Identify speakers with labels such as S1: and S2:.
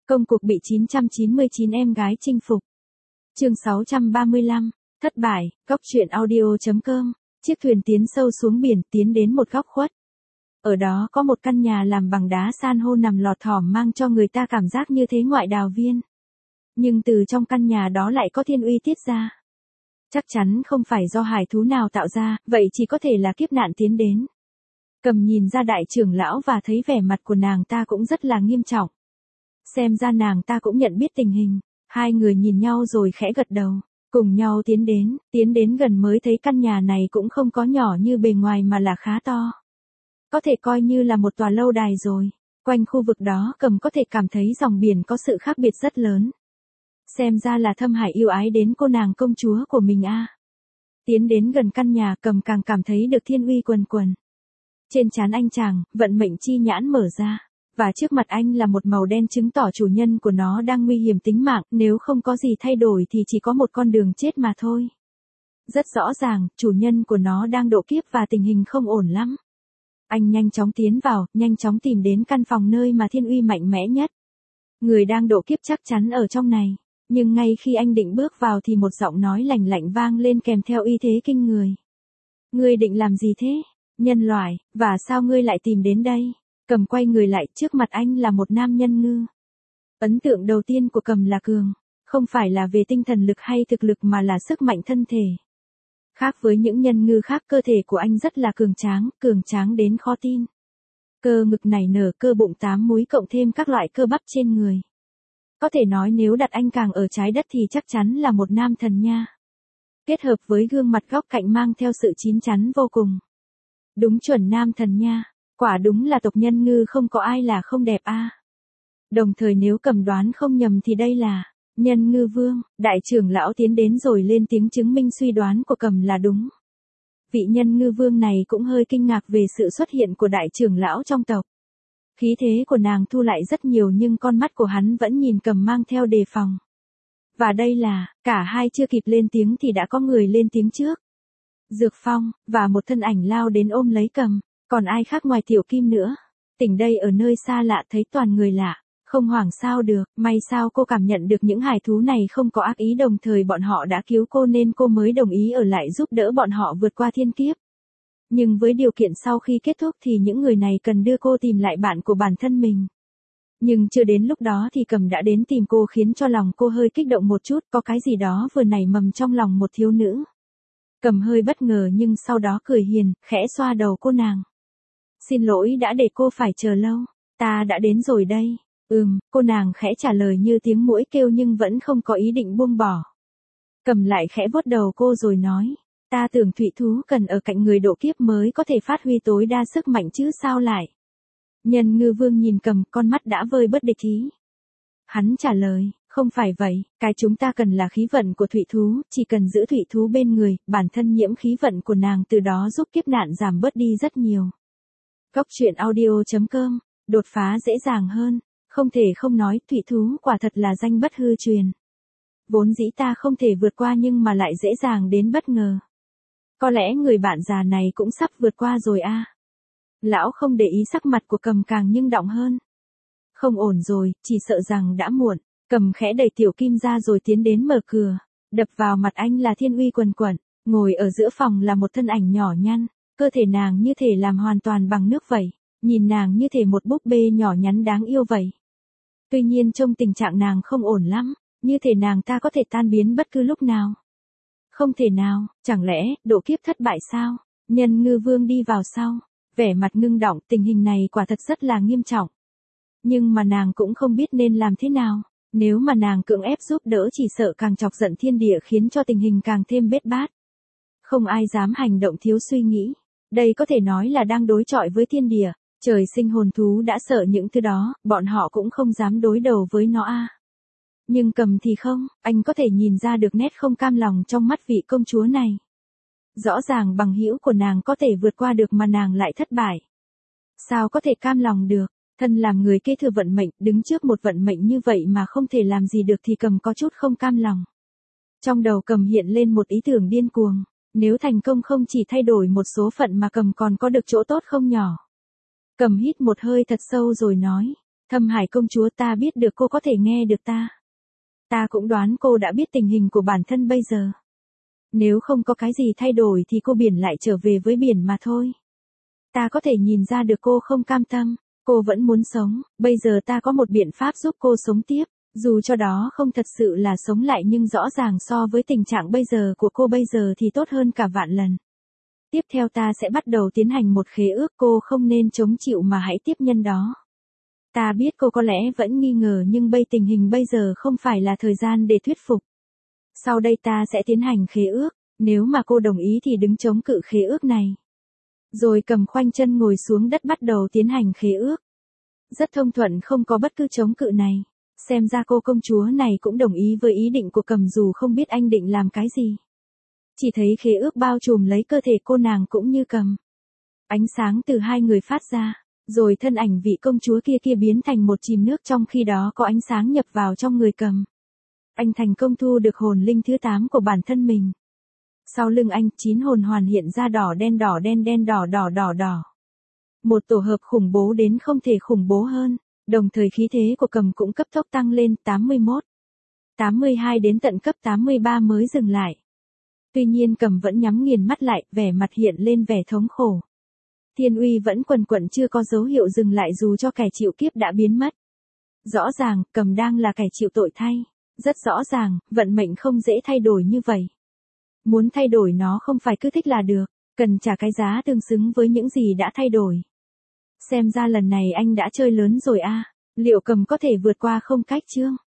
S1: Công cuộc bị 999 em gái chinh phục. Chương 635, thất bại, góc truyện audio.com. Chiếc thuyền tiến sâu xuống biển, tiến đến một góc khuất. Ở đó có một căn nhà làm bằng đá san hô nằm lọt thỏm mang cho người ta cảm giác như thế ngoại đào viên. Nhưng từ trong căn nhà đó lại có thiên uy tiết ra. Chắc chắn không phải do hải thú nào tạo ra, vậy chỉ có thể là kiếp nạn tiến đến. Cầm nhìn ra đại trưởng lão và thấy vẻ mặt của nàng ta cũng rất là nghiêm trọng. Xem ra nàng ta cũng nhận biết tình hình. Hai người nhìn nhau rồi khẽ gật đầu. Cùng nhau tiến đến gần mới thấy căn nhà này cũng không có nhỏ như bề ngoài mà là khá to. Có thể coi như là một tòa lâu đài rồi. Quanh khu vực đó Cầm có thể cảm thấy dòng biển có sự khác biệt rất lớn. Xem ra là Thâm Hải yêu ái đến cô nàng công chúa của mình a. Tiến đến gần căn nhà Cầm càng cảm thấy được thiên uy quần quần. Trên trán anh chàng, vận mệnh chi nhãn mở ra. Và trước mặt anh là một màu đen chứng tỏ chủ nhân của nó đang nguy hiểm tính mạng, nếu không có gì thay đổi thì chỉ có một con đường chết mà thôi. Rất rõ ràng, chủ nhân của nó đang độ kiếp và tình hình không ổn lắm. Anh nhanh chóng tiến vào, nhanh chóng tìm đến căn phòng nơi mà thiên uy mạnh mẽ nhất. Người đang độ kiếp chắc chắn ở trong này. Nhưng ngay khi anh định bước vào thì một giọng nói lạnh lạnh vang lên kèm theo uy thế kinh người. Ngươi định làm gì thế, nhân loại, và sao ngươi lại tìm đến đây? Cầm quay người lại, trước mặt anh là một nam nhân ngư. Ấn tượng đầu tiên của Cầm là cường, không phải là về tinh thần lực hay thực lực mà là sức mạnh thân thể. Khác với những nhân ngư khác, cơ thể của anh rất là cường tráng đến khó tin. Cơ ngực nảy nở, cơ bụng 8 múi cộng thêm các loại cơ bắp trên người. Có thể nói nếu đặt anh càng ở trái đất thì chắc chắn là một nam thần nha. Kết hợp với gương mặt góc cạnh mang theo sự chín chắn vô cùng. Đúng chuẩn nam thần nha. Quả đúng là tộc nhân ngư không có ai là không đẹp a. Đồng thời nếu Cầm đoán không nhầm thì đây là nhân ngư vương. Đại trưởng lão tiến đến rồi lên tiếng chứng minh suy đoán của Cầm là đúng. Vị nhân ngư vương này cũng hơi kinh ngạc về sự xuất hiện của đại trưởng lão trong tộc. Khí thế của nàng thu lại rất nhiều nhưng con mắt của hắn vẫn nhìn Cầm mang theo đề phòng. Và đây là, cả hai chưa kịp lên tiếng thì đã có người lên tiếng trước. Dược Phong, và một thân ảnh lao đến ôm lấy Cầm. Còn ai khác ngoài Tiểu Kim nữa? Tỉnh đây ở nơi xa lạ thấy toàn người lạ, không hoảng sao được, may sao cô cảm nhận được những hải thú này không có ác ý, đồng thời bọn họ đã cứu cô nên cô mới đồng ý ở lại giúp đỡ bọn họ vượt qua thiên kiếp. Nhưng với điều kiện sau khi kết thúc thì những người này cần đưa cô tìm lại bạn của bản thân mình. Nhưng chưa đến lúc đó thì Cầm đã đến tìm cô khiến cho lòng cô hơi kích động một chút, có cái gì đó vừa nảy mầm trong lòng một thiếu nữ. Cầm hơi bất ngờ nhưng sau đó cười hiền, khẽ xoa đầu cô nàng. Xin lỗi đã để cô phải chờ lâu, ta đã đến rồi đây. Cô nàng khẽ trả lời như tiếng muỗi kêu nhưng vẫn không có ý định buông bỏ. Cầm lại khẽ vuốt đầu cô rồi nói, ta tưởng thủy thú cần ở cạnh người độ kiếp mới có thể phát huy tối đa sức mạnh chứ sao lại. Nhân ngư vương nhìn Cầm, con mắt đã vơi bớt địch ý. Hắn trả lời, không phải vậy, cái chúng ta cần là khí vận của thủy thú, chỉ cần giữ thủy thú bên người, bản thân nhiễm khí vận của nàng từ đó giúp kiếp nạn giảm bớt đi rất nhiều. Góc truyện audio.com, đột phá dễ dàng hơn, không thể không nói, thủy thú quả thật là danh bất hư truyền. Vốn dĩ ta không thể vượt qua nhưng mà lại dễ dàng đến bất ngờ. Có lẽ người bạn già này cũng sắp vượt qua rồi a. Lão không để ý sắc mặt của Cầm càng nhưng đọng hơn. Không ổn rồi, chỉ sợ rằng đã muộn. Cầm khẽ đẩy Tiểu Kim ra rồi tiến đến mở cửa. Đập vào mặt anh là thiên uy quần quẩn. Ngồi ở giữa phòng là một thân ảnh nhỏ nhăn. Cơ thể nàng như thể làm hoàn toàn bằng nước vậy. Nhìn nàng như thể một búp bê nhỏ nhắn đáng yêu vậy. Tuy nhiên trong tình trạng nàng không ổn lắm. Như thể nàng ta có thể tan biến bất cứ lúc nào. Không thể nào, chẳng lẽ độ kiếp thất bại sao? Nhân ngư vương đi vào sau. Vẻ mặt ngưng động, tình hình này quả thật rất là nghiêm trọng. Nhưng mà nàng cũng không biết nên làm thế nào. Nếu mà nàng cưỡng ép giúp đỡ chỉ sợ càng chọc giận thiên địa khiến cho tình hình càng thêm bết bát. Không ai dám hành động thiếu suy nghĩ. Đây có thể nói là đang đối chọi với thiên địa. Trời sinh hồn thú đã sợ những thứ đó, bọn họ cũng không dám đối đầu với nó a. Nhưng Cầm thì không, anh có thể nhìn ra được nét không cam lòng trong mắt vị công chúa này. Rõ ràng bằng hữu của nàng có thể vượt qua được mà nàng lại thất bại. Sao có thể cam lòng được? Thân làm người kế thừa vận mệnh, đứng trước một vận mệnh như vậy mà không thể làm gì được thì Cầm có chút không cam lòng. Trong đầu Cầm hiện lên một ý tưởng điên cuồng. Nếu thành công không chỉ thay đổi một số phận mà Cầm còn có được chỗ tốt không nhỏ. Cầm hít một hơi thật sâu rồi nói. Thâm Hải công chúa, ta biết được cô có thể nghe được ta. Ta cũng đoán cô đã biết tình hình của bản thân bây giờ. Nếu không có cái gì thay đổi thì cô biển lại trở về với biển mà thôi. Ta có thể nhìn ra được cô không cam tâm, cô vẫn muốn sống, bây giờ ta có một biện pháp giúp cô sống tiếp, dù cho đó không thật sự là sống lại nhưng rõ ràng so với tình trạng bây giờ của cô bây giờ thì tốt hơn cả vạn lần. Tiếp theo ta sẽ bắt đầu tiến hành một khế ước, cô không nên chống chịu mà hãy tiếp nhân đó. Ta biết cô có lẽ vẫn nghi ngờ nhưng tình hình bây giờ không phải là thời gian để thuyết phục. Sau đây ta sẽ tiến hành khế ước, nếu mà cô đồng ý thì đứng chống cự khế ước này. Rồi Cầm khoanh chân ngồi xuống đất bắt đầu tiến hành khế ước. Rất thông thuận, không có bất cứ chống cự này. Xem ra cô công chúa này cũng đồng ý với ý định của Cầm dù không biết anh định làm cái gì. Chỉ thấy khế ước bao trùm lấy cơ thể cô nàng cũng như Cầm. Ánh sáng từ hai người phát ra, rồi thân ảnh vị công chúa kia biến thành một chìm nước, trong khi đó có ánh sáng nhập vào trong người Cầm. Anh thành công thu được hồn linh thứ 8 của bản thân mình. Sau lưng anh, 9 hồn hoàn hiện ra đỏ đen đỏ. Một tổ hợp khủng bố đến không thể khủng bố hơn, đồng thời khí thế của Cầm cũng cấp tốc tăng lên 81, 82 đến tận cấp 83 mới dừng lại. Tuy nhiên Cầm vẫn nhắm nghiền mắt lại, vẻ mặt hiện lên vẻ thống khổ. Thiên uy vẫn quần quận chưa có dấu hiệu dừng lại dù cho kẻ chịu kiếp đã biến mất. Rõ ràng, Cầm đang là kẻ chịu tội thay. Rất rõ ràng, vận mệnh không dễ thay đổi như vậy. Muốn thay đổi nó không phải cứ thích là được, cần trả cái giá tương xứng với những gì đã thay đổi. Xem ra lần này anh đã chơi lớn rồi a. Liệu Cầm có thể vượt qua không cách chương?